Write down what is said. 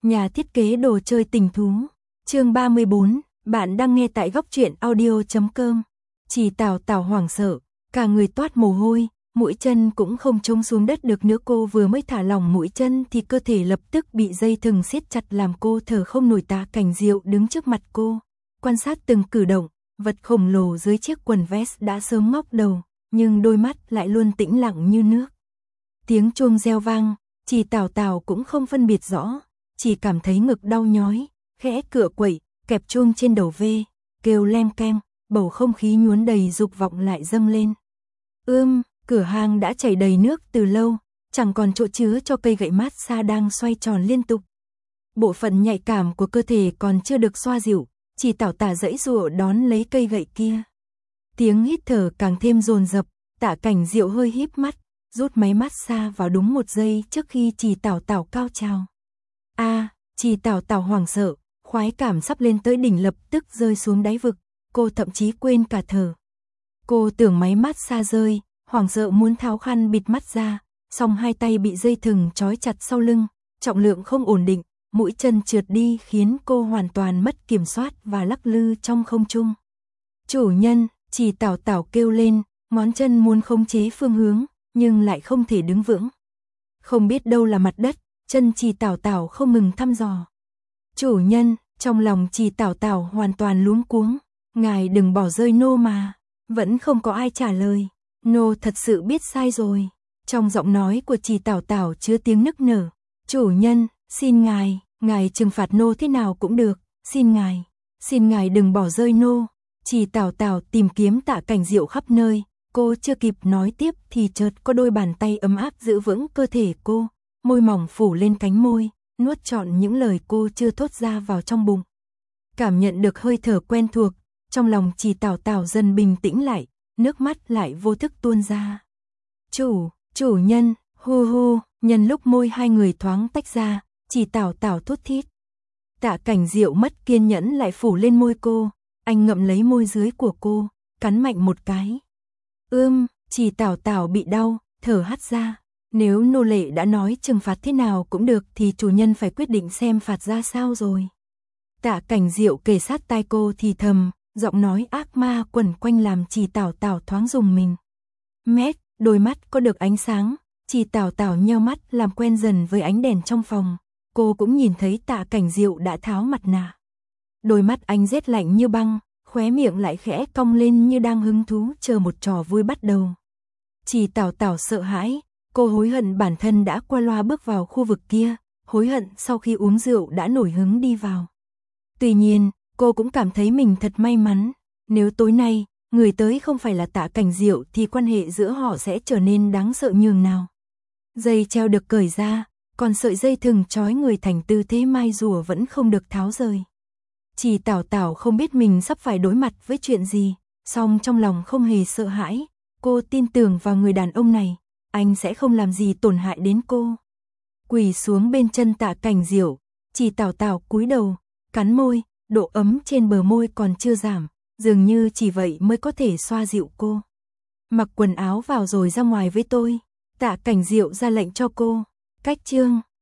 Nhà thiết kế đồ chơi tình thú. Chương 34, bạn đang nghe tại góc truyện audio.com. Chỉ Tào Tào hoảng sợ, cả người toát mồ hôi, mũi chân cũng không trông xuống đất được nữa. Cô vừa mới thả lỏng mũi chân thì cơ thể lập tức bị dây thừng siết chặt làm cô thở không nổi. Tạ Cảnh Diệu đứng trước mặt cô, quan sát từng cử động, vật khổng lồ dưới chiếc quần vest đã sớm ngóc đầu, nhưng đôi mắt lại luôn tĩnh lặng như nước. Tiếng chuông reo vang, Chỉ Tào Tào cũng không phân biệt rõ, chỉ cảm thấy ngực đau nhói, khẽ cựa quậy, kẹp chuông trên đầu ve, kêu leng keng, bầu không khí nhuốm đầy dục vọng lại dâng lên. Cửa hang đã chảy đầy nước từ lâu, chẳng còn chỗ chứa cho cây gậy massage đang xoay tròn liên tục. Bộ phận nhạy cảm của cơ thể còn chưa được xoa dịu, Chỉ Tào Tào giãy giụa đón lấy cây gậy kia. Tiếng hít thở càng thêm dồn dập, Tạ Cảnh Diệu hơi híp mắt, rút máy massage vào đúng 1 giây trước khi Chỉ Tào Tào cao trào. Chỉ Tào Tào hoảng sợ, khoái cảm sắp lên tới đỉnh lập tức rơi xuống đáy vực, cô thậm chí quên cả thở. Cô tưởng máy massage rơi, hoảng sợ muốn tháo khăn bịt mắt ra, song hai tay bị dây thừng trói chặt sau lưng, trọng lượng không ổn định, mũi chân trượt đi khiến cô hoàn toàn mất kiểm soát và lắc lư trong không trung. Chủ nhân, Chỉ Tào Tào kêu lên, ngón chân muốn khống chế phương hướng, nhưng lại không thể đứng vững. Không biết đâu là mặt đất, chân Chỉ Tào Tào không ngừng thăm dò. Chủ nhân, trong lòng Chỉ Tào Tào hoàn toàn luống cuống, ngài đừng bỏ rơi nô mà. Vẫn không có ai trả lời, nô thật sự biết sai rồi. Trong giọng nói của Chỉ Tào Tào chứa tiếng nức nở. Chủ nhân, xin ngài trừng phạt nô thế nào cũng được, xin ngài đừng bỏ rơi nô. Chỉ Tào Tào tìm kiếm Tạ Cảnh Diệu khắp nơi, cô chưa kịp nói tiếp thì chợt có đôi bàn tay ấm áp giữ vững cơ thể cô, môi mỏng phủ lên cánh môi, nuốt trọn những lời cô chưa thốt ra vào trong bụng. Cảm nhận được hơi thở quen thuộc, trong lòng Chỉ Tào Tào dần bình tĩnh lại, nước mắt lại vô thức tuôn ra. Chủ nhân, hu, nhân lúc môi hai người thoáng tách ra, Chỉ Tào Tào thút thít. Tạ Cảnh Diệu mất kiên nhẫn lại phủ lên môi cô, anh ngậm lấy môi dưới của cô, cắn mạnh một cái. Chỉ Tào Tào bị đau, thở hắt ra. Nếu nô lệ đã nói trừng phạt thế nào cũng được thì chủ nhân phải quyết định xem phạt ra sao rồi. Tạ Cảnh Diệu kề sát tai cô thì thầm, giọng nói ác ma quẩn quanh làm Chỉ Tào Tào thoáng rùng mình. Đôi mắt có được ánh sáng, Chỉ Tào Tào nheo mắt làm quen dần với ánh đèn trong phòng. Cô cũng nhìn thấy Tạ Cảnh Diệu đã tháo mặt nạ. Đôi mắt anh rét lạnh như băng, khóe miệng lại khẽ cong lên như đang hứng thú chờ một trò vui bắt đầu. Chỉ Tào Tào sợ hãi, cô hối hận bản thân đã qua loa bước vào khu vực kia, hối hận sau khi uống rượu đã nổi hứng đi vào. Tuy nhiên, cô cũng cảm thấy mình thật may mắn, nếu tối nay, người tới không phải là Tạ Cảnh Diệu thì quan hệ giữa họ sẽ trở nên đáng sợ nhường nào. Dây treo được cởi ra, còn sợi dây thừng trói người thành tư thế mai rùa vẫn không được tháo rời. Chỉ Tào Tào không biết mình sắp phải đối mặt với chuyện gì, song trong lòng không hề sợ hãi, cô tin tưởng vào người đàn ông này, anh sẽ không làm gì tổn hại đến cô. Quỳ xuống bên chân Tạ Cảnh Diệu, Chỉ Tào Tào cúi đầu, cắn môi, độ ấm trên bờ môi còn chưa giảm, dường như chỉ vậy mới có thể xoa dịu cô. Mặc quần áo vào rồi ra ngoài với tôi, Tạ Cảnh Diệu ra lệnh cho cô. Cách chương